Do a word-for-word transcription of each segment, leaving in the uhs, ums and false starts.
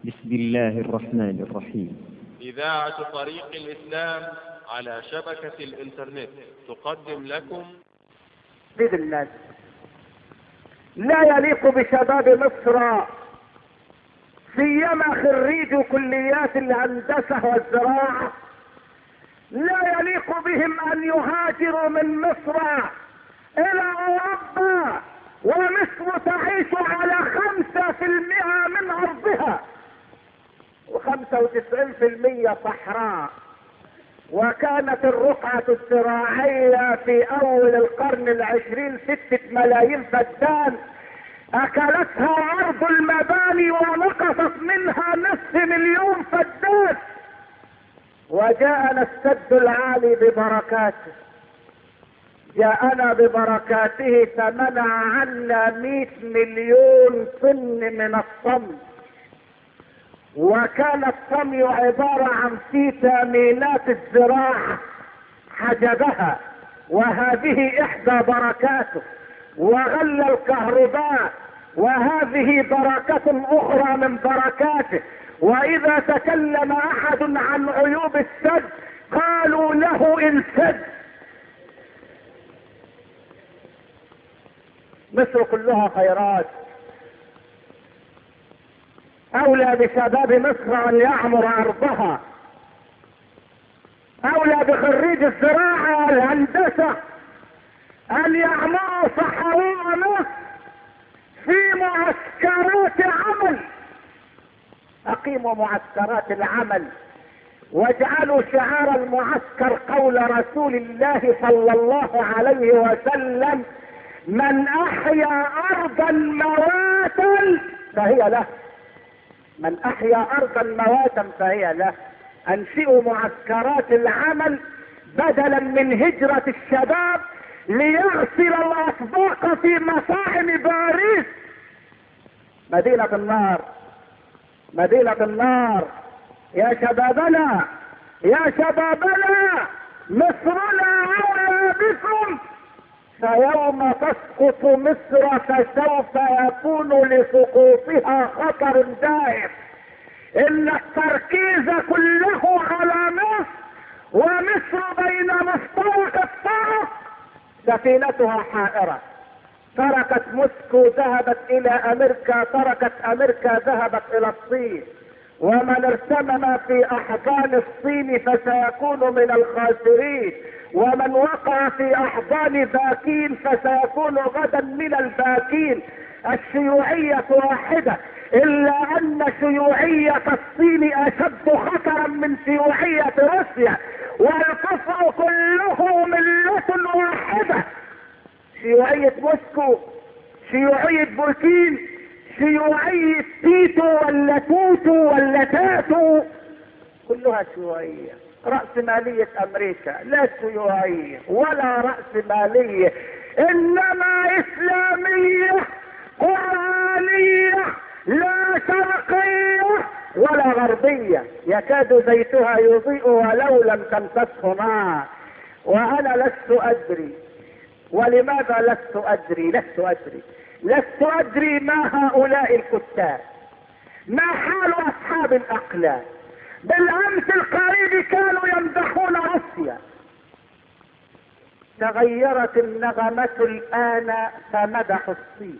بسم الله الرحمن الرحيم. إذاعة طريق الإسلام على شبكة الإنترنت تقدم لكم بيد الناس. لا يليق بشباب مصر سيما خريج كليات الهندسة والزراعة، لا يليق بهم أن يهاجروا من مصر إلى أوروبا ومصر تعيش على خمسة في المئة من أرضها وخمسة وتسعين في المئة صحراء. وكانت الرقعة الزراعية في أول القرن العشرين ستة ملايين فدان، أكلتها أرض المباني ونقصت منها نصف مليون فدان. وجاءنا السد العالي ببركاته، جاءنا ببركاته فمنع عنا مئة مليون طن من الطمي، وكان الطمي عبارة عن فيتامينات الزراعة حجبها، وهذه إحدى بركاته. وغلى الكهرباء، وهذه بركة أخرى من بركاته. وإذا تكلم أحد عن عيوب السد قالوا له انسد. مصر كلها خيرات، أولى بشباب مصر أن يعمر أرضها، أولى بخريج الزراعة والهندسة أن يعمروا صحراء مصر في معسكرات عمل. أقيموا معسكرات العمل واجعلوا شعار المعسكر قول رسول الله صلى الله عليه وسلم: من أحيا أرضا مواتا فهي له. من أحيا أرضا مواتا فهي له. أنشئوا معسكرات العمل بدلا من هجرة الشباب ليغسل الأطباق في مطاعم باريس. مدينة النار، مدينة النار. يا شبابنا، يا شبابنا، مصرنا أولى بكم. فيوم تسقط مصر فسوف يكون لسقوطها خطر دائم. إن التركيز كله على مصر، ومصر بين مفترق الطرق. سفينتها حائرة، تركت موسكو ذهبت إلى أمريكا، تركت أمريكا ذهبت إلى الصين. ومن ارتمم في أحضان الصين فسيكون من الخاسرين، ومن وقع في أحضان باكين فسيكون غدا من الباكين. الشيوعية واحدة، إلا أن شيوعية الصين أشد خطرا من شيوعية روسيا، والكفر كله ملة واحدة. شيوعية موسكو، شيوعية بوكين، شيوعية تيتو ولا توتو ولا تاتو، كلها شيوعية. رأسمالية أمريكا لا شيوعية ولا رأسمالية، إنما إسلامية قرآنية، لا شرقية ولا غربية. يكاد زيتها يضيء ولو لم تمسسه نار. وأنا لست أدري. ولماذا لست أدري؟ لست أدري لست أدري ما هؤلاء الكتاب، ما حال أصحاب الأقلام. بالأمس القريب كانوا يمدحون روسيا، تغيرت النغمة الآن فمدحوا الصين.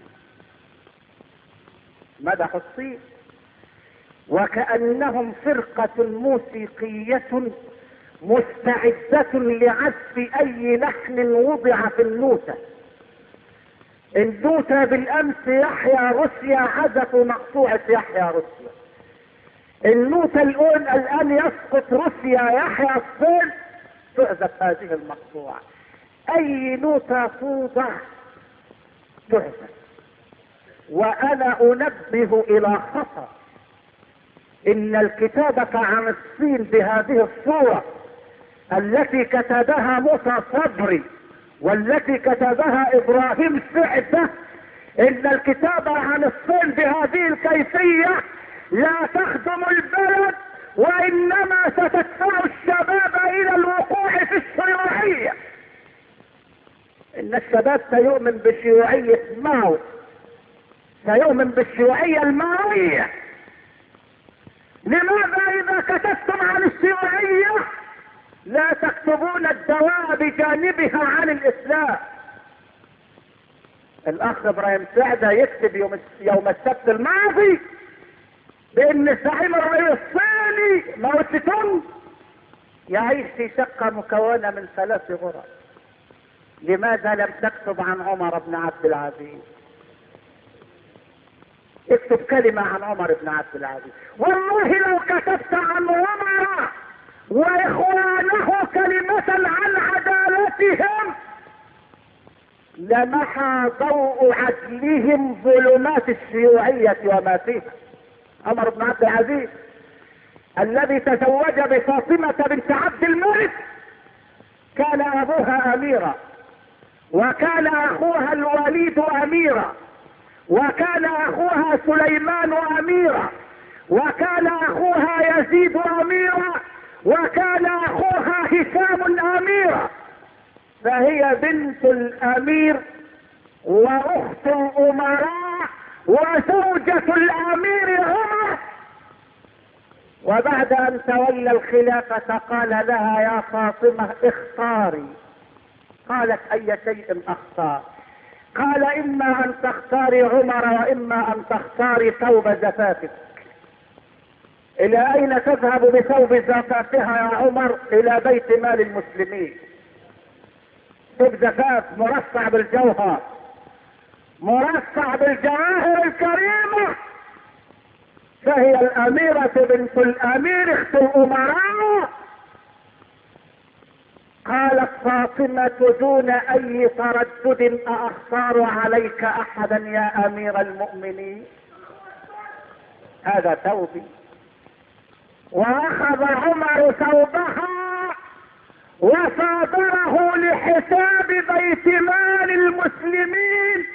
مدحوا الصين وكأنهم فرقة موسيقية مستعدة لعزف أي لحن وضع في النوتة. النوتة بالأمس يحيى روسيا عزفوا مقطوعة يحيى روسيا. النوتة الأول الآن يسقط روسيا يحيى الصين، تعزف هذه المقطوعة. أي نوتة توضع تعزف. وأنا أنبه إلى خطر. إن الكتابة عن الصين بهذه الصورة التي كتبها موسى صبري والتي كتبها إبراهيم سعدة، إن الكتابة عن الصين بهذه الكيفية لا تخدم البلد، وإنما ستدفع الشباب إلى الوقوع في الشيوعية. إن الشباب سيؤمن بشيوعية ماو، سيؤمن بالشيوعية الماوية. لماذا اذا كتبتم عن الشيوعية لا تكتبون الدواء بجانبها عن الاسلام؟ الاخ ابراهيم سعدة يكتب يوم يوم السبت الماضي بان زعيم الرئيس الصيني ماو تسي تونغ يعيش في شقة مكونة من ثلاث غرف. لماذا لم تكتب عن عمر بن عبد العزيز؟ اكتب كلمة عن عمر بن عبد العزيز. والله لو كتبت عن عمر واخوانه كلمة عن عدالتهم لمحى ضوء عدلهم ظلمات الشيوعية وما فيها. عمر بن عبد العزيز الذي تزوج بفاطمة بنت عبد الملك كان ابوها اميرا، وكان اخوها الوليد اميرا، وكان اخوها سليمان اميرا، وكان اخوها يزيد اميرا، وكان اخوها هشام اميرا. فهي بنت الامير واخت الامراء وزوجة الامير عمر. وبعد ان تولى الخلافة قال لها يا فاطمة اختاري. قالت اي شيء اختار؟ قال اما ان تختاري عمر واما ان تختاري ثوب زفافك. الى اين تذهب بثوب زفافها يا عمر؟ الى بيت مال المسلمين. ثوب زفاف مرصع بالجوهر، مرصع بالجواهر الكريمة. فهي الاميرة بنت الامير اخت الامراء. قالت فاطمة دون اي تردد اختار عليك احدا يا امير المؤمنين؟ هذا ثوبي. واخذ عمر ثوبها وصادره لحساب بيت مال المسلمين.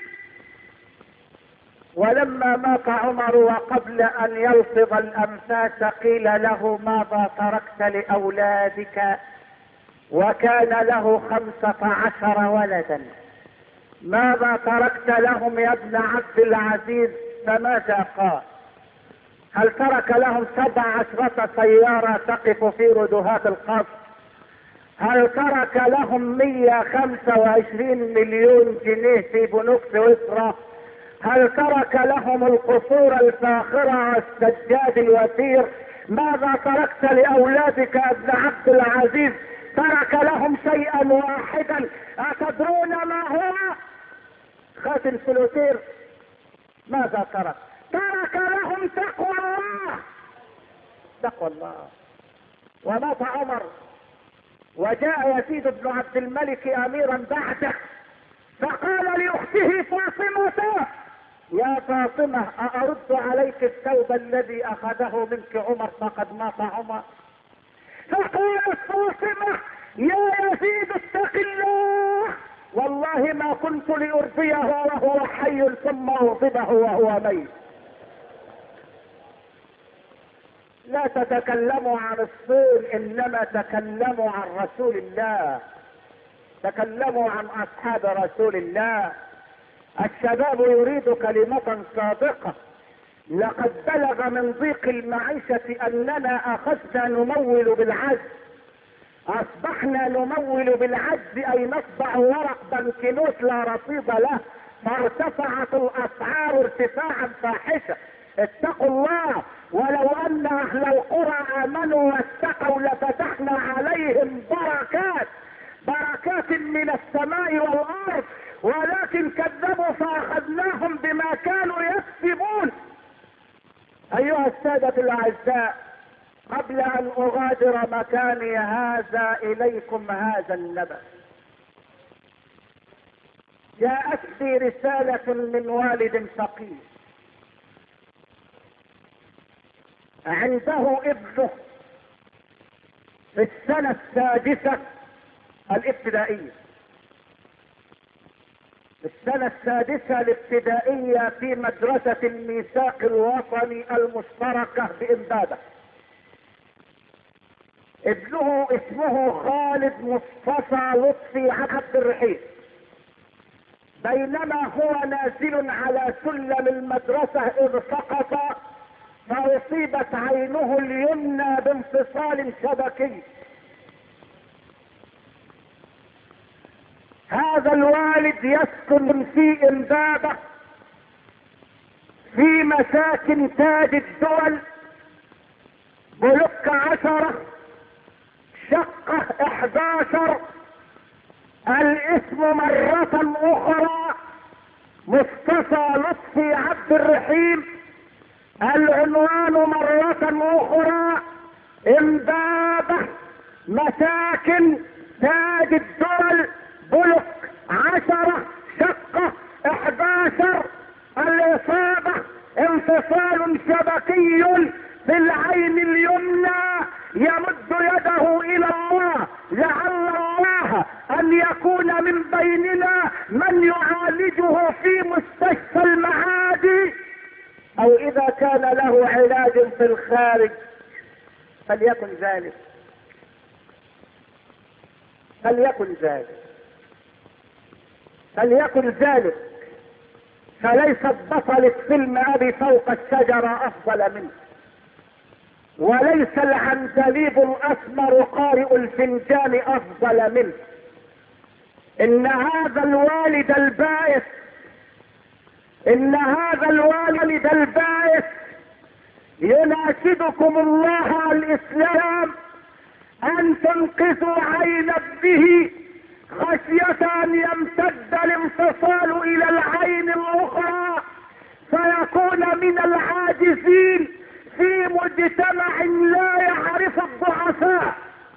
ولما مات عمر وقبل ان يلفظ الانفاس قيل له ماذا تركت لاولادك؟ وكان له خمسة عشر ولدا. ماذا تركت لهم يا ابن عبد العزيز؟ فماذا قال؟ هل ترك لهم سبع عشرة سيارة تقف في ردهات القصر؟ هل ترك لهم مية خمسة وعشرين مليون جنيه في بنوك سويسرا؟ هل ترك لهم القصور الفاخرة والسجاد الوثير؟ ماذا تركت لأولادك يا ابن عبد العزيز؟ ترك لهم شيئا واحدا، أتدرون ما هو؟ خاتم سلوتير. ماذا ترك؟ ترك لهم تقوى الله. تقوى الله. ومات عمر وجاء يزيد بن عبد الملك اميرا بعده فقال لاخته فاطمة يا فاطمة أأرد عليك الثوب الذي أخذه منك عمر فقد مات عمر؟ فقالت فاطمة يا يزيد اتق الله، والله ما كنت لأرضيه وهو حي ثم أغضبه وهو ميت. لا تتكلموا عن الصين، إنما تكلموا عن رسول الله، تكلموا عن أصحاب رسول الله. الشباب يريد كلمة صادقة. لقد بلغ من ضيق المعيشة أننا أخذنا نمول بالعجز، أصبحنا نمول بالعجز أي نطبع ورق بنكنوت لا رصيد له، فارتفعت الأسعار ارتفاعا فاحشا. اتقوا الله، ولو أن أهل القرى آمنوا واتقوا لفتحنا عليهم بركات بركات من السماء والأرض، ولكن كذبوا فأخذناهم بما كانوا يكسبون. أيها السادة الأعزاء، قبل أن أغادر مكاني هذا إليكم هذا النبأ. جاءتني رسالة من والد فقير عنده ابنه في السنة السادسة الابتدائية، في السنة السادسة الابتدائية في مدرسة الميثاق الوطني المشتركة بإمبابة. ابنه اسمه خالد مصطفى لطفي عبد الرحيم. بينما هو نازل على سلم المدرسة إذ سقط فاصيبت عينه اليمنى بانفصال شبكي. هذا الوالد يسكن في امبابة في مساكن تاج الدول، بلوك عشرة، شقة احداشر، الاسم مرة اخرى مصطفى لطفي عبد الرحيم، العنوان مرة اخرى امبابة مساكن تاج الدول، بلوك عشرة، شقة احداشر، الاصابة انفصال شبكي في العين اليمنى. يمد يده الى الله، لعل الله ان يكون من بيننا من يعالجه في مستشفى المعادي، او اذا كان له علاج في الخارج فليكن ذلك، فليكن ذلك، فليكن ذلك. فليست بطلة فيلم ابي فوق الشجرة افضل منه، وليس العندليب الاسمر قارئ الفنجان افضل منه. ان هذا الوالد البائس، ان هذا الوالد البائس يناشدكم الله الاسلام ان تنقذوا عين ابنه خشية ان يمتد الانفصال الى العين الاخرى فيكون من العاجزين في مجتمع لا يعرف الضعفاء.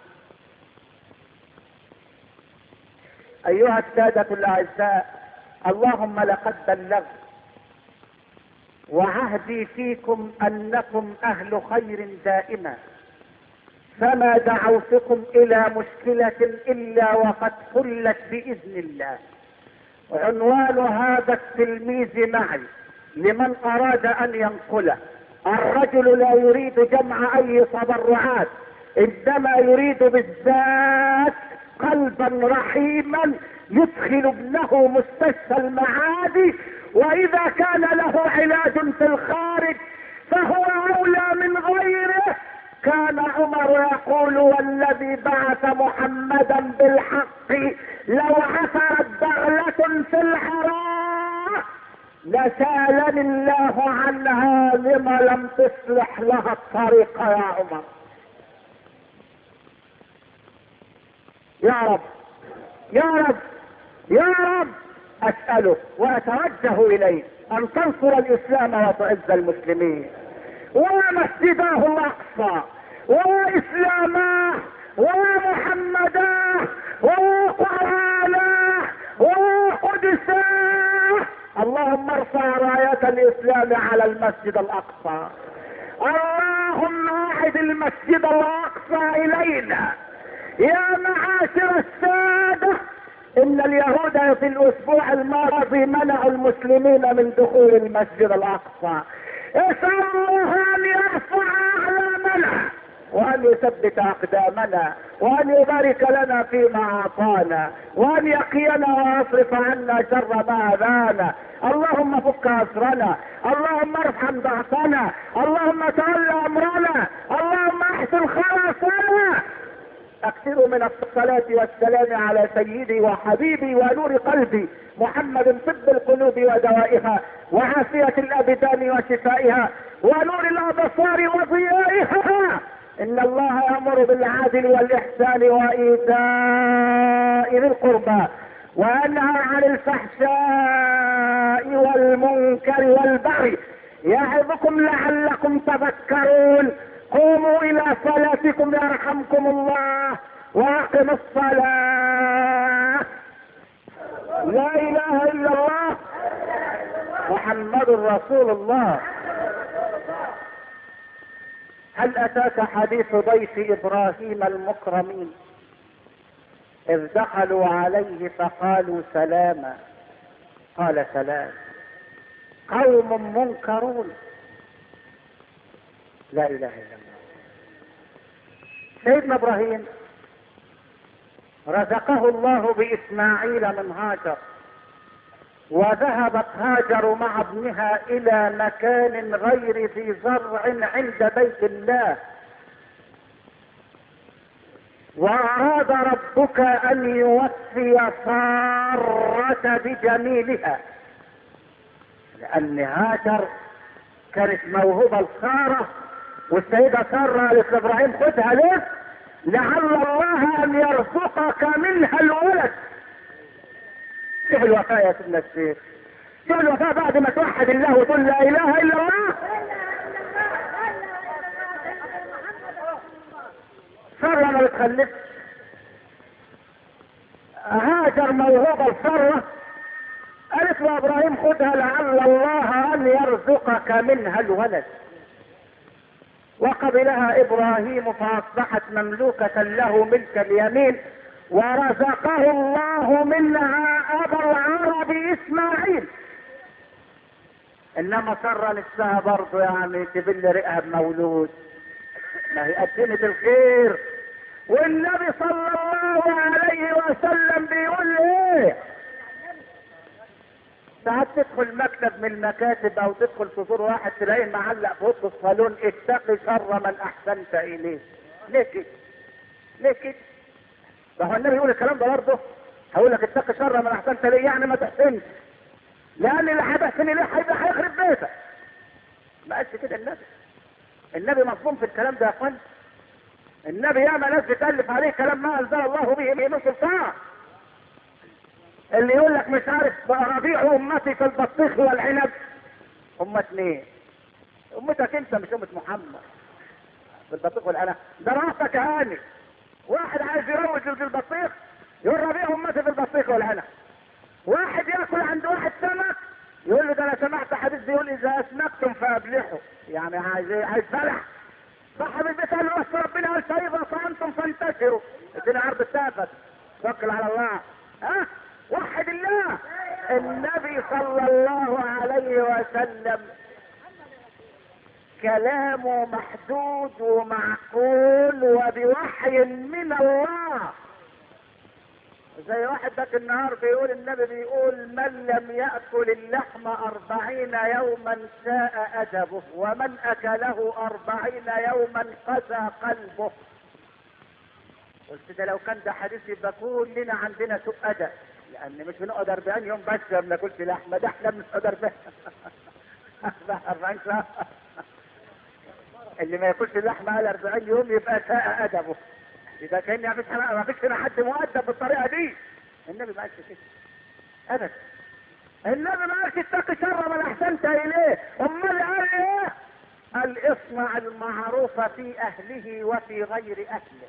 ايها السادة الاعزاء، اللهم لقد بلغت، وعهدي فيكم انكم اهل خير دائما، فما دعوتكم الى مشكلة الا وقد حلت باذن الله. عنوان هذا التلميذ معي لمن اراد ان ينقله: الرجل لا يريد جمع اي تبرعات، انما يريد بالذات قلبا رحيما يدخل ابنه مستشفى المعادي، واذا كان له علاج في الخارج فهو اولى من غيره. كان عمر يقول: والذي بعث محمدا بالحق لو عثرت بغلة في الحراء لسالني الله عنها لما لم تصلح لها الطريق يا عمر. يا رب يا رب يا رب اسألك واتوجه اليك ان تنصر الاسلام وتعز المسلمين، ومسجداه الاقصى واسلاماه ومحمداه وقراناه وقدساه. اللهم ارفع راية الاسلام على المسجد الاقصى، اللهم اعد المسجد الاقصى الينا. يا معاشر السادة، ان اليهود في الاسبوع الماضي منعوا المسلمين من دخول المسجد الاقصى. اسأل الله ان يرفع اعلامنا وان يثبت اقدامنا وان يبارك لنا فيما اعطانا وان يقينا ويصرف عنا شر ما اذانا. اللهم فك اسرنا، اللهم ارحم ضعفنا، اللهم تولى امرنا، اللهم احسن خلاصنا. اكثروا من الصلاة والسلام على سيدي وحبيبي ونور قلبي محمد، طب القلوب ودوائها وعافية الابدان وشفائها ونور الابصار وضيائها. ان الله يأمر بالعدل والاحسان وايتاء ذي القربى وينهى عن الفحشاء والمنكر والبغي يعظكم لعلكم تذكرون. قوموا الى صلاتكم يرحمكم الله واقموا الصلاة. لا اله الا الله محمد رسول الله. هل اتاك حديث ضيف ابراهيم المكرمين اذ دخلوا عليه فقالوا سلاما؟ قال سلام قوم منكرون. لا اله الا الله. سيدنا ابراهيم رزقه الله باسماعيل من هاجر، وذهبت هاجر مع ابنها الى مكان غير ذي زرع عند بيت الله، واراد ربك ان يوفي سارة بجميلها، لان هاجر كانت موهوبة لسارة، والسيدة سارة قالت لابراهيم خدها ليه؟ لعل الله ان يرزقك منها الولد. شوف الوفاء يا سيدنا الشيخ، شوف الوفاء بعد ما توحد الله وتقول لا اله الا الله. سارة ما بتخلفش، هاجر موهوبة لسارة، قالت له ابراهيم خدها لعل الله ان يرزقك منها الولد، وقبلها ابراهيم فاصبحت مملوكة له ملك اليمين، ورزقه الله منها ابا العرب اسماعيل. انما سارة نفسها برضه يعني تبل رئها بمولود، ما هي قدمت الخير. والنبي صلى الله عليه وسلم بيقول ايه؟ ساعات تدخل مكتب من المكاتب او تدخل تزور واحد تلاقيه معلق في اوضه الصالون اتقي شر من احسنت اليه. ليه كده؟ ليه كده؟ ما هو النبي يقول الكلام ده برضه؟ هقول لك اتقي شر من احسنت اليه، يعني ما تحسنش، لان اللي هتحسن اليه هيبقى هيخرب بيتك. ما قالش كده النبي. النبي مظلوم في الكلام ده يا اخوان. النبي ياما ناس بتالف عليه كلام ما انزل الله به من سلطان. اللي يقول لك مش عارف ربيع امتي في البطيخ والعنب، امة مين؟ امتك انت مش امة محمد. في البطيخ والعنب ده راسك هاني. واحد عايز يروج في البطيخ يقول ربيع امتي في البطيخ والعنب. واحد ياكل عند واحد سمك يقول له ده انا سمعت حديث بيقول اذا اسمكتم فابلحوا، يعني عايز ايه؟ عايز بلح. صاحب البيت قال له بس ربنا قال فاذا صامتم فانتشروا. ادينا عرض التافت، توكل على الله. ها؟ وحد الله. النبي صلى الله عليه وسلم كلامه محدود ومعقول وبوحي من الله. زي واحد ذاك النهار بيقول النبي بيقول من لم يأكل اللحم أربعين يوما ساء أدبه، ومن أكله أربعين يوما قسى قلبه. قلت ده لو كان ده حديث يبقى كلنا عندنا سوء أدب، لأن مش بنقعد أربعين يوم بس ما بناكلش لحمة، ده احنا بنقعد أربعين أربعين ساعة. اللي ما ياكلش اللحمة قال أربعين يوم يبقى ساء أدبه. إذا كان ما فيش هنا حد مؤدب بالطريقة دي. النبي ما قالش كده أبدا. النبي ما قالش اتقي شر من أحسنت إليه، أمال قال إيه؟ قال اصنع المعروف في أهله وفي غير أهله،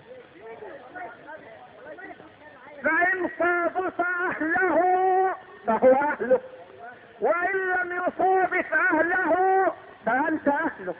فإن صادف أهله فهو أهله، وإن لم يصادف أهله فأنت أهله.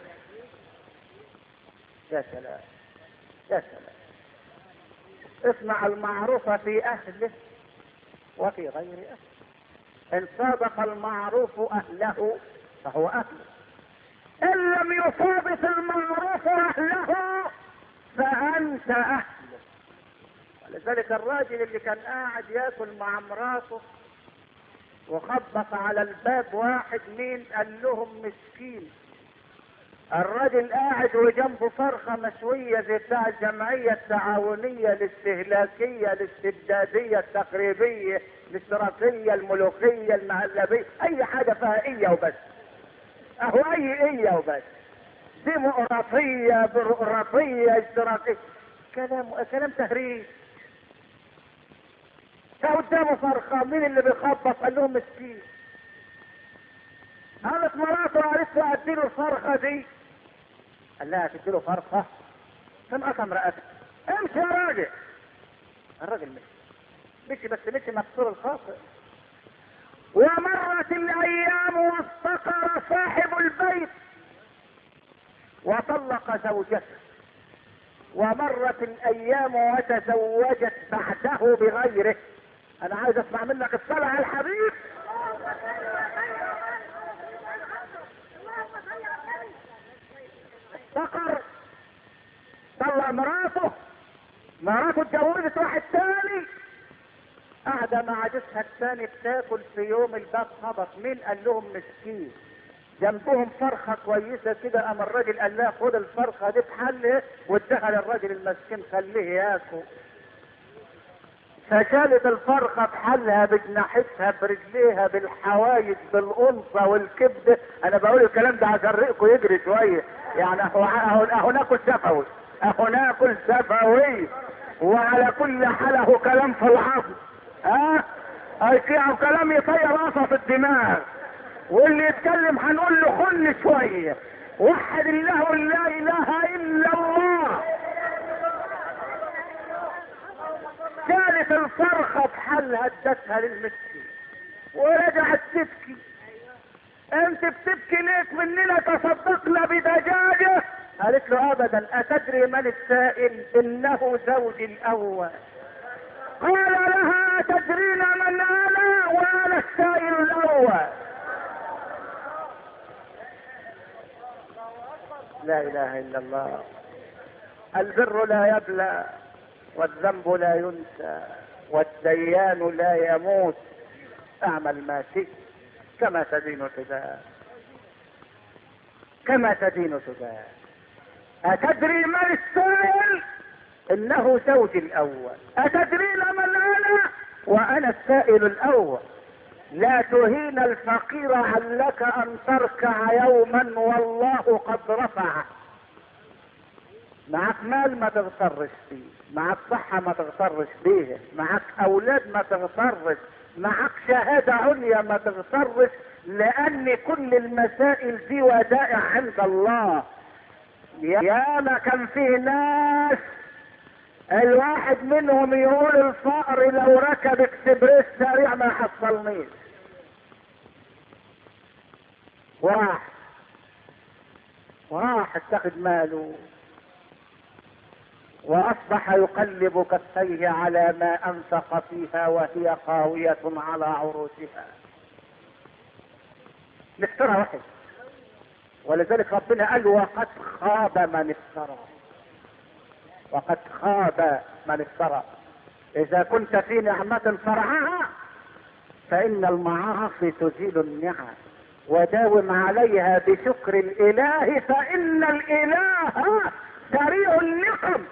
يا سلام يا سلام. اصنع المعروف في أهله وفي غير أهله. إن صادف المعروف أهله فهو أهله، إن لم يصادف المعروف أهله فأنت أهله. ولذلك الراجل اللي كان قاعد ياكل مع مراته وخبط على الباب واحد، مين؟ قال لهم مسكين. الراجل قاعد وجنبه فرخه مشويه زي بتاع الجمعيه التعاونيه الاستهلاكيه الاستبداديه التقريبيه الاشتراكيه الملوخيه المهلبيه، اي حاجه فيها ايه وبس. اهو اي ايه وبس، ديمقراطيه بيروقراطيه اشتراكيه، كلام كلام تهريج. فقدامه فرخه، مين اللي بيخبط؟ قال لهم مسكين. قالت مراته قالت له اديله الفرخه دي. قال لها تديله فرخه؟ كم قسم رقبتك؟ امشي يا راجل. الراجل مشي مشي بس مشي مكسور الخاطر. ومرت الايام وافتقر صاحب البيت وطلق زوجته، ومرت الايام وتزوجت بعده بغيره. انا عايز اسمع منك الصلاة على الحبيب. افتقر، طلع مراته، مراته اتجوزت واحد تاني، قاعدة مع جوزها الثاني بتاكل في يوم الباب خبط. مين؟ قال لهم مسكين. جنبهم فرخة كويسة كده، قام الراجل قال لها خد الفرخة دي بحله واداها للراجل المسكين خليه ياكل. فشالت الفرخة بحلها بجناحتها برجليها بالحوايج بالأنصة والكبدة. أنا بقول الكلام ده عشان ريقكم يجري شوية، يعني أهو أهو أهو ناكل شفوي، أهو ناكل شفوي. وعلى كل حال أهو كلام في العظم، ها؟ أه؟ كلام يطير راسه في الدماغ، واللي يتكلم هنقول له خل شوية. وحد الله لا إله إلا الله. شالت الفرخة بحلها ادتها للمسكين ورجعت تبكي. انت بتبكي ليك؟ مننا تصدقنا بدجاجة. قالت له ابدا. اتدري من السائل؟ انه زوجي الاول. قال لها تدرين من انا؟ وانا السائل الاول. لا اله الا الله. البر لا يبلى والذنب لا ينسى والديان لا يموت. اعمل ما شئت كما تدين تدان، كما تدين تدان. اتدري من السائل؟ انه زوجي الاول. اتدرين من انا؟ وانا السائل الاول. لا تهين الفقير علك ان تركع يوما والله قد رفع. معك مال ما تغترش فيه، معك صحة ما تغترش بيه، معك اولاد ما تغترش، معك شهادة عليا ما تغترش، لان كل المسائل دي ودائع عند الله. يا ما كان فيه ناس الواحد منهم يقول الفقر لو ركب اكسبريس سريع ما حصلنيش. وراح وراح اتخذ ماله واصبح يقلب كفيه على ما انفق فيها وهي خاوية على عروشها. الافتراء واحد، ولذلك ربنا قال وقد خاب من افترى. وقد خاب من افترى. اذا كنت في نعمة فرعها فان المعاصي تزيل النعم، وداوم عليها بشكر الاله فان الاله سريع النقم.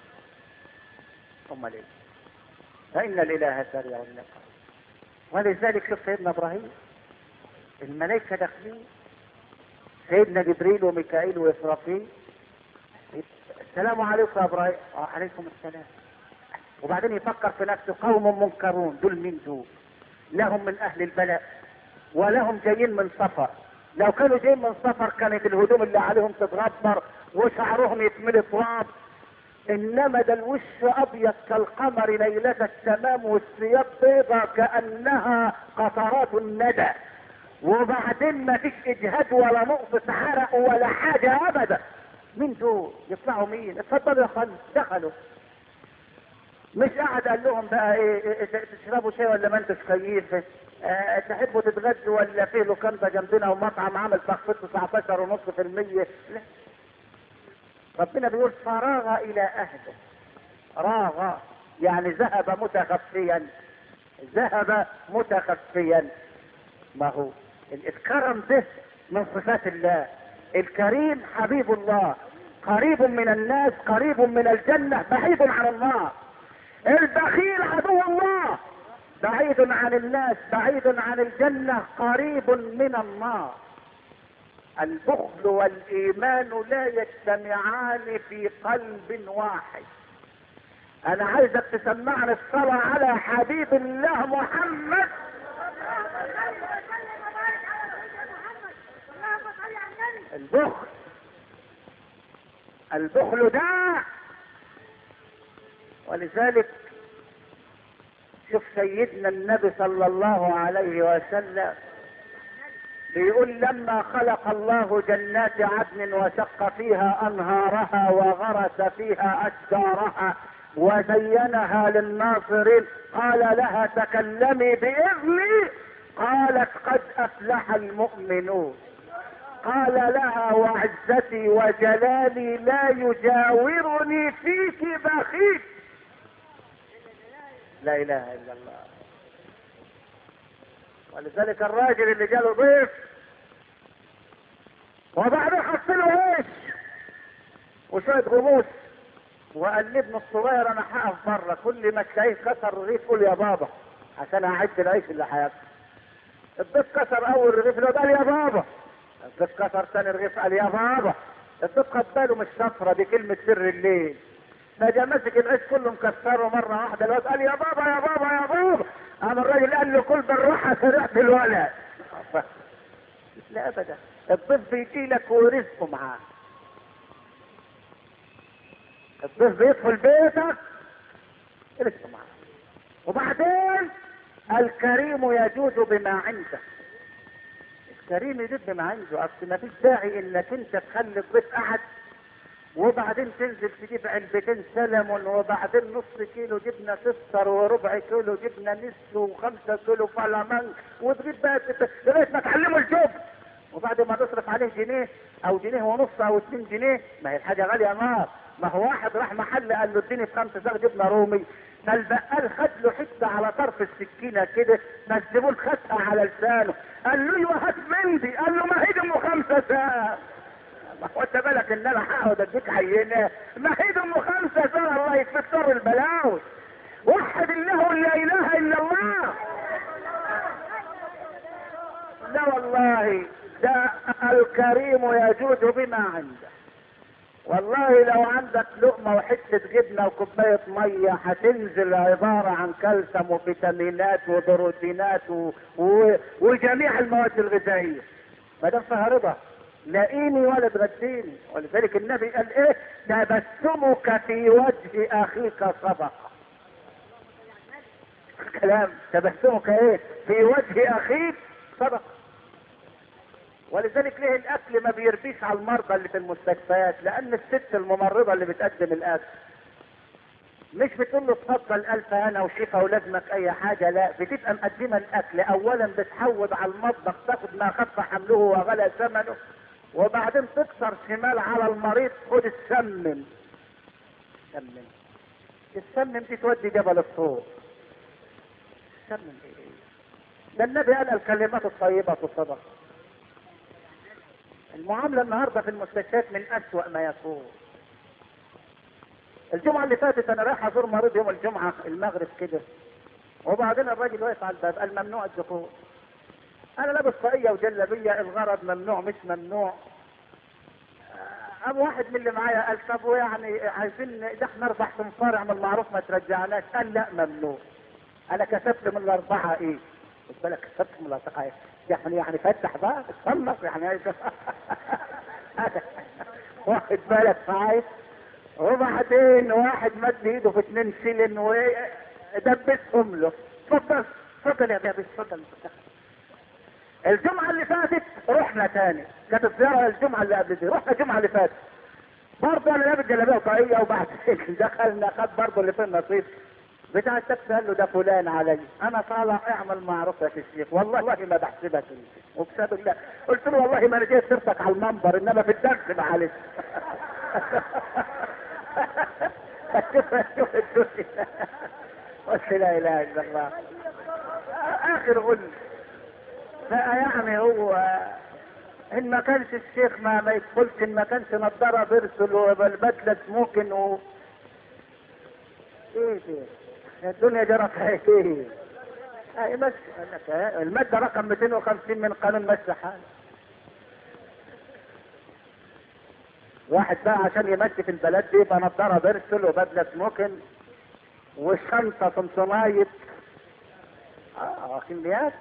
ثم ليه؟ فإن الإله سريع النقم. ولذلك شوف سيدنا إبراهيم الملائكة داخلين، سيدنا جبريل وميكائيل وإسرافيل، السلام عليكم يا إبراهيم. وعليكم السلام. وبعدين يفكر في نفسه قوم منكرون. دول مين دول؟ لهم من أهل البلاء ولهم جايين من سفر. لو كانوا جايين من سفر كانت الهدوم اللي عليهم تتغبر وشعرهم يتملي تراب، انما ده الوش ابيض كالقمر ليلة التمام والثياب بيضة كأنها قطرات الندى. وبعدين ما فيش اجهاد ولا نقطة عرق ولا حاجة ابدا. مين دول؟ يطلعوا مين؟ اتفضلوا يا خالد. دخلوا. مش قاعد قال لهم بقى ايه, إيه تشربوا شاي ولا ما انتوش كيف؟ اه تحبوا تتغدوا ولا في لوكاندا جنبنا ومطعم عامل تخفيض تسعتاشر ونص في المية؟ لا. ربنا بيقول فراغ الى اهله. راغ يعني ذهب متخفيا، ذهب متخفيا. ما هو الكرم ده من صفات الله. الكريم حبيب الله، قريب من الناس، قريب من الجنة، بعيد عن النار. البخيل عدو الله، بعيد عن الناس، بعيد عن الجنة، قريب من النار. البخل والايمان لا يجتمعان في قلب واحد. انا عايزك تسمعني الصلاة على حبيب الله محمد. البخل البخل ده، ولذلك شوف سيدنا النبي صلى الله عليه وسلم بيقول لما خلق الله جنات عدن وشق فيها انهارها وغرس فيها اشجارها وزينها للناظرين قال لها تكلمي باذني، قالت قد افلح المؤمنون. قال لها وعزتي وجلالي لا يجاورني فيك بخيل. لا اله الا الله. ولذلك الراجل اللي جاله ضيف وبعدين حط له عيش وشويه غموس وقال لابنه الصغير انا هقف بره كل ما تلاقيه كسر رغيف قول يا بابا عشان اعد العيش اللي هياكله. الضيف كسر اول رغيف له قال يا بابا، الضيف كسر ثاني رغيف قال يا بابا. الضيف خد باله من الشفره دي كلمه سر الليل، فجا ماسك العيش كله مكسره مره واحده. الواد قال يا بابا يا بابا يا بابا، قام الراجل قال له كل بالراحه سرعت الولد. لا ابدا، الضيف بيجي لك ورزقه معاه. الضيف بيدخل بيتك رزقه معاه. وبعدين الكريم يجود بما عنده. الكريم يجود بما عنده، اصل ما فيش داعي انك انت تخلي الضيف قعد وبعدين تنزل تجيب علبتين سلمون وبعدين نص كيلو جبنه تفطر وربع كيلو جبنه نسو وخمسة كيلو فلامنك وتجيب بقى لغايه ما تعلمه الجبن، وبعد ما تصرف عليه جنيه او جنيه ونص او اتنين جنيه. ما هي الحاجه غاليه نار. ما هو واحد راح محل قال له اديني بخمسه صاغ جبنه رومي، فالبقال خد له حته على طرف السكينه كده، فالزبون خدها على لسانه قال له ايوه هات مندي، قال له ما هي ام خمسه صاغ. ما هو انت بالك ان انا هقعد اديك عينه؟ ما هي ام خمسه صاغ. الله يكفيك شر البلاوي. وحد الله لا اله الا الله. لا والله ده الكريم يجود بما عنده. والله لو عندك لقمة وحتة جبنة وكوباية مية هتنزل عبارة عن كالسيوم وفيتامينات وبروتينات و... و... وجميع المواد الغذائية ما دام فيها رضا. لاقيني ولا تغديني. ولذلك النبي قال ايه؟ تبسمك في وجه اخيك صدقة. كلام تبسمك ايه؟ في وجه اخيك صدقة. ولذلك ليه الاكل ما بيربيش على المرضى اللي في المستشفيات؟ لان الست الممرضه اللي بتقدم الاكل مش بتقول له اتفضل الف هنا وشفا ولازمك اي حاجه، لا، بتبقى مقدمه الاكل. اولا بتحود على المطبخ تاخد ما خف حمله وغلى ثمنه، وبعدين تكسر شمال على المريض خد السمن. سمن السمن دي تودي جبل الطور. سمن ايه؟ ده النبي قال الكلمات الطيبه الصدقه. المعاملة النهاردة في المستشفيات من أسوأ ما يكون. الجمعة اللي فاتت أنا رايح أزور مريض يوم الجمعة المغرب كده، وبعدين الراجل واقف على الباب قال ممنوع الدخول. أنا لابس طاقية وجلابية، الغرض ممنوع مش ممنوع. أبو واحد من اللي معايا قال طب يعني عايزين ده احنا أربع تنفار اعمل معروف ما ترجعناش. قال لا ممنوع. أنا كسبت من الأربعة إيه؟ خد بالك كسبت من الأربعة إيه؟ يعني يعني فتح بقى اتصنف يعني واخد بالك معايا. وبعدين واحد مد ايده في اتنين سلن ودبسهم له. اتفضل اتفضل يا بابي اتفضل. الجمعه اللي فاتت رحنا تاني، كانت الزياره الجمعه اللي قبل دي، رحنا الجمعه اللي فاتت برضه انا لابس جلابيه وطاقيه، وبعدين دخلنا خد برضه اللي في النصيب بتاع التاكسي قال له ده فلان علي. انا طالع اعمل معروف يا الشيخ والله والله ما بحسبك وبسبب الله. قلت له والله ما انا جاي سيرتك على المنبر انما في الدرس معلش. قلت لا اله الا الله. اخر غل فيعني هو ان ما كانش الشيخ ما ما يدخلش، ان ما كانش نضاره بيرسل والبدله سموكن و ايه ده الدنيا جرت ايه؟ اي بس المادة رقم مئتين وخمسين من قانون مشي حال. واحد بقى عشان يمشي في البلد دي يبقى نضاره بيرسل وبدله سموكن والشنطه خمسمية اه كميات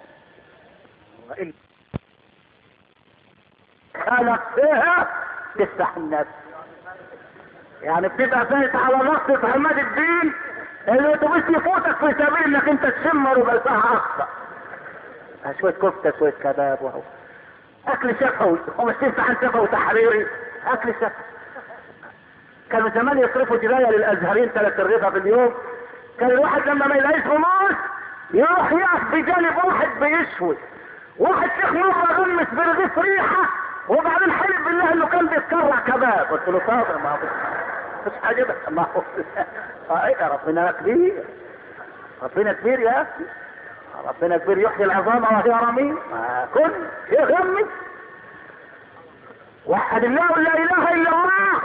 خلقتها تفتح النفس. يعني بتبقى فايت على نص عماد الدين الاتوبيس يفوتك في سبيل انك انت تشم ربع ساعه اكثر. شويه كفته شويه كباب وهو اكل شفوي ومش تفتح عن شفوي تحريري اكل شفوي. كانوا زمان يصرفوا جرايه للازهرين ثلاث رغيفه في اليوم. كان الواحد لما ما يلاقيش فلوس يروح يقف بجانب واحد بيشوي. واحد شيخ مره غمس برغيف ريحه وبعدين حلف بالله انه كان بيتكرع كباب. قلت له صابر ما مش حاجه بس ما هو اه ربنا كبير، ربنا كبير يا اخي. ربنا كبير يحيي العظام وهي رميم. كن يغمس. وحد الله لا اله الا الله.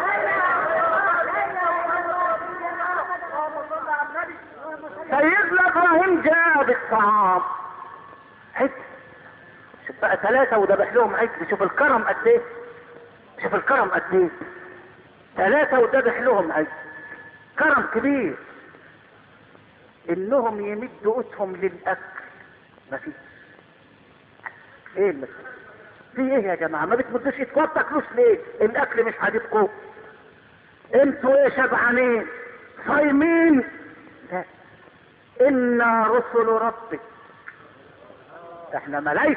سيدنا ابراهيم جاب الطعام عد. شوف بقى ثلاثة وذبح لهم عد. شوف الكرم قد ايه. شوف الكرم قد ايه. ثلاثة وذبح لهم عد. كرم كبير. انهم يمدوا ايدهم للاكل ما فيش. ايه اللي في ايه يا جماعه؟ ما بتمدوش ايدكم ما بتاكلوش ليه؟ الاكل مش عاجبكم؟ انتوا ايه شبعانين صايمين؟ لا، انا رسل ربك. احنا ملائكه،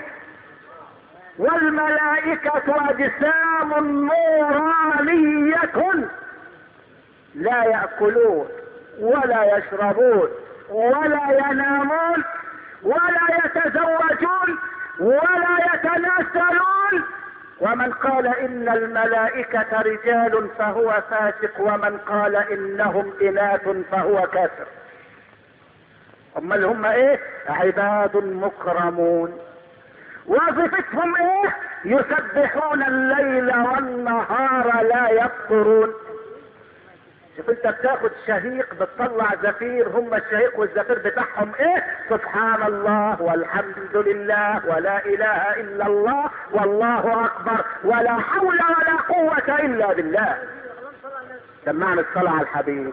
والملائكه اجسام نورانيه لا ياكلون ولا يشربون ولا ينامون ولا يتزوجون ولا يتناسلون. ومن قال ان الملائكة رجال فهو فاسق، ومن قال انهم اناث فهو كافر. امال هم ايه؟ عباد مكرمون. وظيفتهم ايه؟ يسبحون الليل والنهار لا يفطرون. شوف انت بتاخد شهيق بتطلع زفير، هم الشهيق والزفير بتاعهم ايه؟ سبحان الله والحمد لله ولا اله الا الله والله اكبر ولا حول ولا قوة الا بالله. سمعنا الصلاة على الحبيب.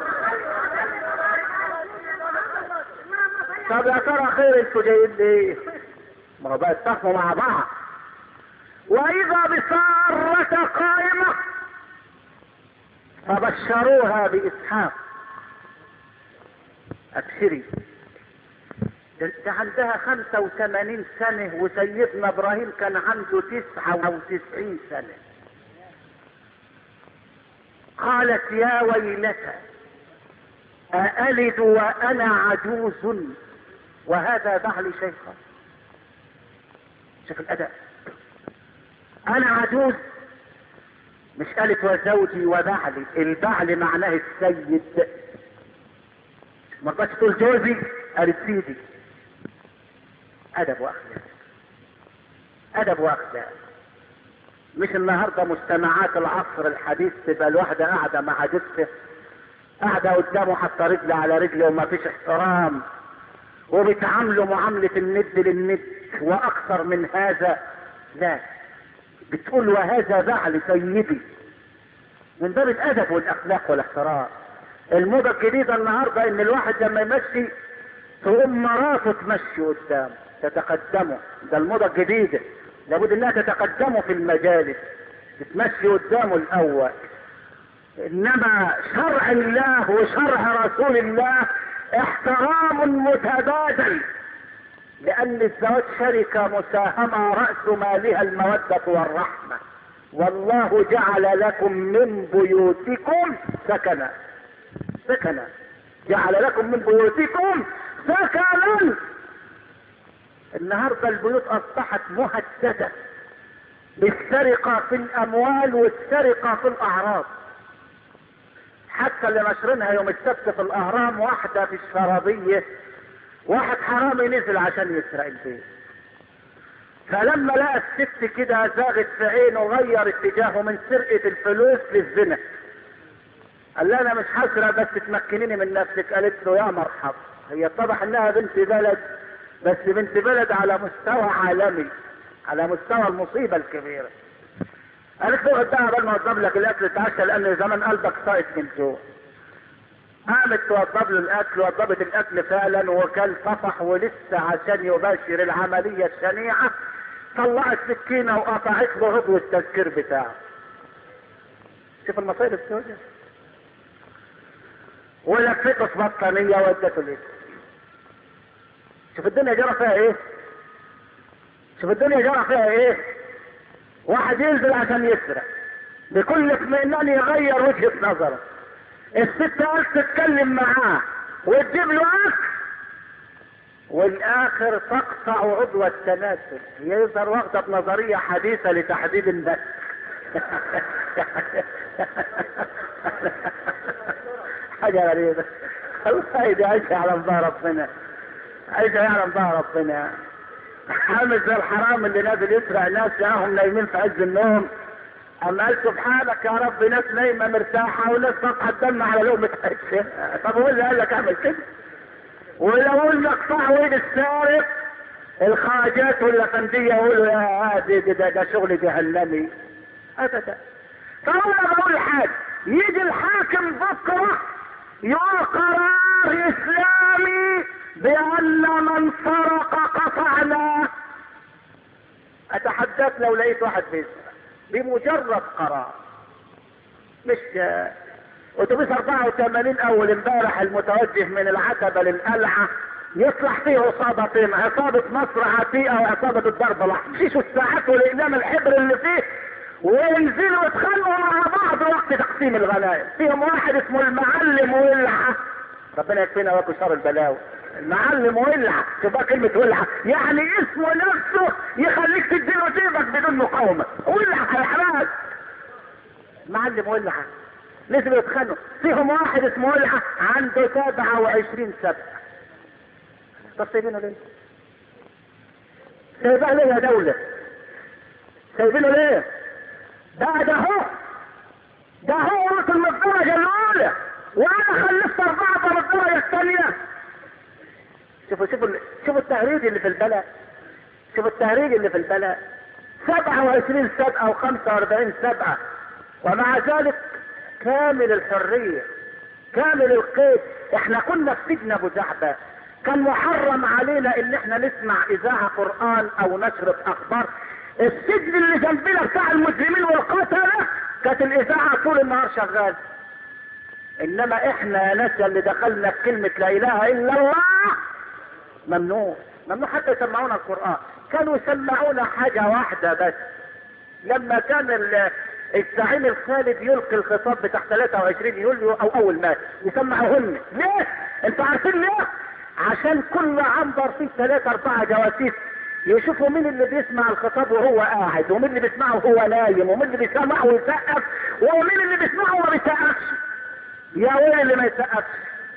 طب يا ترى خير انتوا جايين ليه؟ ما هو بقى اتفقوا مع بعض. واذا بسارة قائمة فبشروها بإسحاق. ابشري، ده عندها خمسة وثمانين سنة وسيدنا ابراهيم كان عنده تسعة وتسعين سنة. قالت يا ويلتى أألد وأنا عجوز وهذا بعلي شيخا. شوف الأداء. أنا عجوز، مش قالت وزوجي وبعلي. البعل معناه السيد، ما رضتش تقول جوزي، قالت سيدي. ادب واخلاق، ادب واخلاق. مش النهارده مجتمعات العصر الحديث تبقى الواحده قاعده مع جثه، قاعده قدامه حاطه رجل على رجل وما فيش احترام، وبيتعاملوا معامله الند للند واكثر من هذا. لا، بتقول وهذا بعل سيدي من باب الادب والاخلاق والاحترام. الموضه الجديده النهارده ان الواحد لما يمشي تقوم مراته تمشي قدامه تتقدمه. ده الموضه الجديده، لابد انها تتقدمه في المجالس، تتمشي قدامه الاول. انما شرع الله وشرع رسول الله احترام متبادل، لان الزواج شركة مساهمة رأس مالها المودة والرحمة. والله جعل لكم من بيوتكم سكنا. سكنا، جعل لكم من بيوتكم سكنا. النهاردة البيوت اصبحت مهددة بالسرقة في الاموال والسرقة في الاعراض. حتى اللي نشرينها يوم السبت في الاهرام، واحدة في الشرابية واحد حرامي نزل عشان يسرق البيت، فلما لقى الست كده زاغت في عينه غير اتجاهه من سرقة الفلوس للزنا. قال لها انا مش هسرق بس تمكنيني من نفسك. قالت له يا مرحبا. هي اتضح انها بنت بلد، بس بنت بلد على مستوى عالمي، على مستوى المصيبة الكبيرة. قالت له قدها قبل ما اوضب لك الاكل تعشى لان زمان قلبك ساقط من جوع. قامت توضب له الاكل، وضبت الاكل فعلا وكان طفح، ولسه عشان يباشر العملية الشنيعة طلعت سكينة وقطعت له عضو التذكير بتاعه. شوف المصايب السوداء. ولفته في بطانية وادته ليه. شوف الدنيا جرى فيها ايه. شوف الدنيا جرى فيها ايه. واحد ينزل عشان يسرق بكل اطمئنان يغير وجهة نظره. الست قالت تتكلم معاه وتجيب له اكل، والاخر تقطع عضو التناسل. يظهر واخده بنظريه حديثه لتحديد النسل. حاجه غريبه. الله يدعيك على الله ربنا. عايز يعلم بقى ربنا. عامل زي الحرام اللي نازل يسرق ناس ياهم نايمين في عز النوم. اما قال سبحانك يا رب ناس نايمه مرتاحه وناس تقطع الدم على لقمه عيشها. طب هو اللي قال لك اعمل كده؟ ولو قلنا اقطعوا ايد السارق الخواجات والافنديه يقولوا يا هادي ده, ده شغل جهنمي ابدا. طب انا بقول حاجه، يجي الحاكم بكره يقول قرار اسلامي بان من سرق قطعناه. اتحداك لو لقيت واحد بيسرق بمجرد قرار، مش اتوبيس اربعة وثمانين اول امبارح المتوجه من العتبة للقلعة يطلع فيه عصابتين، عصابة مصر عتيقة وعصابة الضرب الاحمر، يشوا الساعات والاقلام الحبر اللي فيه وينزلوا يتخانقوا مع بعض وقت تقسيم الغنائم. فيهم واحد اسمه المعلم ولعة، ربنا يكفينا وياكم شر البلاوي. المعلم ولعة، تبقى كلمة ولعة يعني اسمه نفسه يخليك تديله جيبك بدون مقاومة. ولعة يا حراج، معلم ولعة نزلوا يتخانقوا. فيهم واحد اسمه ولعة عنده سبعة وعشرين سبعة. طب سايبينه ليه؟ سايبها ليه يا دولة؟ سايبينه ليه؟ ده ده هو ده هو وصل من الدرجة الأولى وأنا خلفت أربعة من الدرجة الثانية. شوفوا شوفوا شوفوا التهريج اللي في البلاء، شوفوا التهريج اللي في البلاء. سبعة وعشرين سبعة وخمسة واربعين سبعة ومع ذلك كامل الحرية كامل القيد. احنا كنا في سجن ابو جعبة، كان محرم علينا ان احنا نسمع اذاعة قرآن او نشرة اخبار. السجن اللي جنبنا بتاع المسلمين والقتلة كانت الاذاعة طول النهار شغال. انما احنا يا ناس اللي دخلنا بكلمة لا اله الا الله ممنوع ممنوع حتى يسمعونا القرآن. كانوا يسمعونا حاجة واحدة بس، لما كان الزعيم الخالد يلقي الخطاب بتاع ثلاثة وعشرين يوليو او اول مايو يسمعوهن. ليه؟ انتوا عارفين ليه؟ عشان كل عنبر فيه ثلاثة اربعة جواسيس يشوفوا مين اللي بيسمع الخطاب وهو قاعد، ومين اللي بيسمعه وهو نايم، ومين اللي بيسمعه ويسقف، ومين اللي بيسمعه وما بيسقفش. يا ويل اللي ما يسقفش.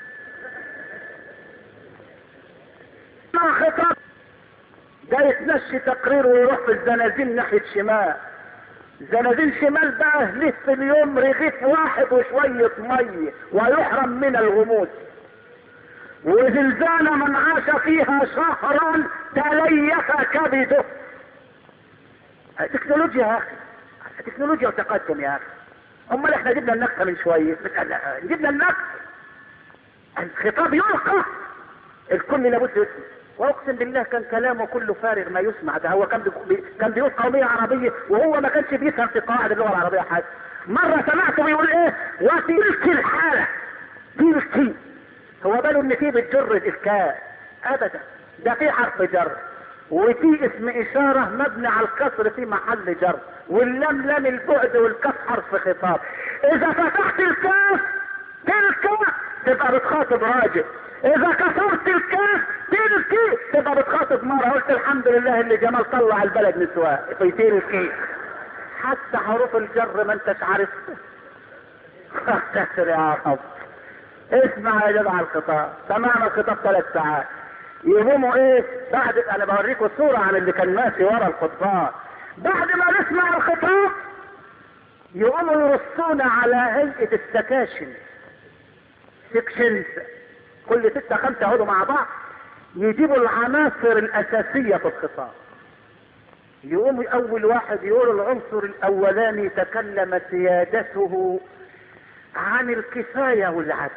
خطاب ده يتمشي تقرير ويروح في الزنازين ناحية شمال. زنازين شمال بقى له في اليوم رغيف واحد وشوية مية ويحرم من الغموس. وزلزال من عاش فيها شهرا تليف كبده. تكنولوجيا يا اخي، تكنولوجيا وتقدم يا اخي. امال احنا جبنا النكته من شويه، جبنا النكته. الخطاب يلقى الكل لابد يسمع. واقسم بالله كان كلامه كله فارغ ما يسمع. ده هو كان بي... كان بيقول قوميه عربيه وهو ما كانش بيفهم في قواعد اللغه العربيه حاجه. مره سمعته بيقول ايه؟ وتلك الحاله تلك. هو باله ان فيه بتجر الافكار ابدا، ده في حرف جر وفي اسم اشاره مبني على الكسر في محل جر، واللام لام البعد والكاف حرف خطاب. اذا فتحت الكاف تلك تبقى بتخاطب راجل، اذا كسرت الكاف تلك تبقى بتخاطب مرة. قلت الحمد لله اللي جمال طلع البلد نسوان في تلك. حتى حروف الجر ما انتش عارف. اختصر يا رب. اسمع يا جدع الخطاب. سمعنا الخطاب ثلاث ساعات. يقوموا ايه بعد؟ انا بوريكم صورة عن اللي كان ماشي ورا الخطاب. بعد ما نسمع الخطاب يقوموا يرصونا على هيئة السكاشن، سكشنز، كل ستة خمسة يقعدوا مع بعض يجيبوا العناصر الاساسية في الخطاب. يقوم اول واحد يقول العنصر الاولاني تكلم سيادته عن الكفاية والعدل.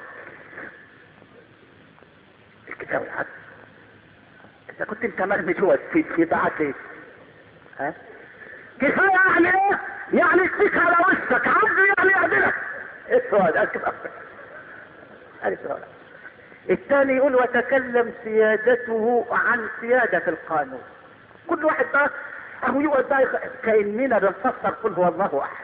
الكفاية والعدل انت كنت انت مرمي جوه السيد في بعد ايه؟ ها؟ كفاية يعني ايه؟ يعني يكفيك على وشك، عدل يعني يعدلك. ايه السؤال؟ اركب اكتر. ادي السؤال. الثاني يقول وتكلم سيادته عن سيادة القانون. كل واحد بقى اهو يقعد بقى كأننا بنفسر قل هو الله احد.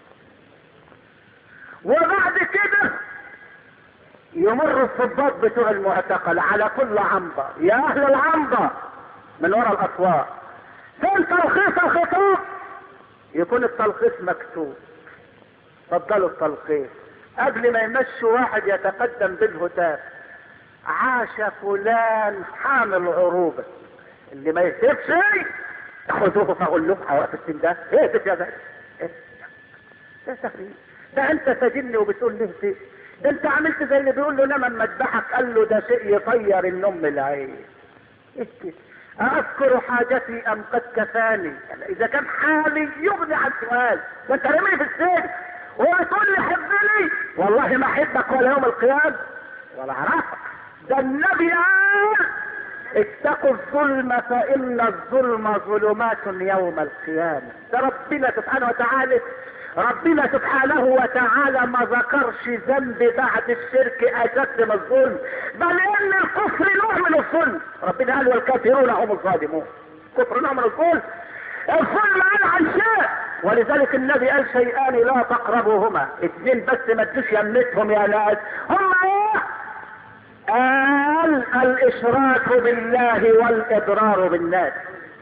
وبعد كده يمر الضباط بتوع المعتقل على كل عنبر. يا اهل العنبر من وراء الاسوار فين تلخيص الخطاب؟ يكون التلخيص مكتوب. فضلوا التلخيص قبل ما يمشوا واحد يتقدم بالهتاف عاش فلان حامل عروبة، اللي ما يهتفش خذوه فاقول حواف السن ده اهتف يا باشا. ده تخريب، ده انت سجني وبتقول لي اهتف، ده انت عملت زي اللي بيقول له نام اما اذبحك، قال له ده شيء يطير النوم من العين. اهتف. اذكر حاجتي ام قد كفاني، اذا كان حالي يغني عن سؤال، ده انت رمي في السجن وتقول لي حبني، والله ما احبك ولا يوم القيامه ولا اعرفك. ده النبي قال اتقوا الظلم فان الظلم ظلمات يوم القيامه. ده ربنا سبحانه وتعالى ربنا سبحانه وتعالى ما ذكرش ذنب بعد الشرك اشد من الظلم، بل ان الكفر نوع من الظلم. ربنا قال والكافرون هم الظالمون، كفر نوع من الظلم. الظلم قال عن شيء، ولذلك النبي قال شيئان لا تقربوهما، اثنين بس ما تدوش يمتهم يا ناس، هم ايه؟ قال الاشراك بالله والاضرار بالناس.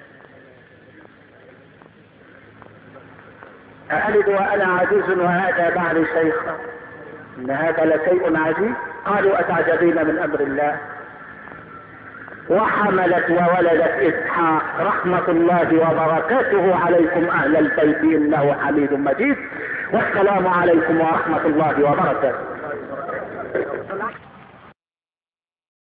أألد وأنا عجوز وهذا بعلي شيخا إن هذا لشيء عجيب. قالوا أتعجبين من أمر الله. وحملت وولدت إسحاق رحمة الله وبركاته عليكم أهل البيت إنه حميد مجيد، والسلام عليكم ورحمة الله وبركاته.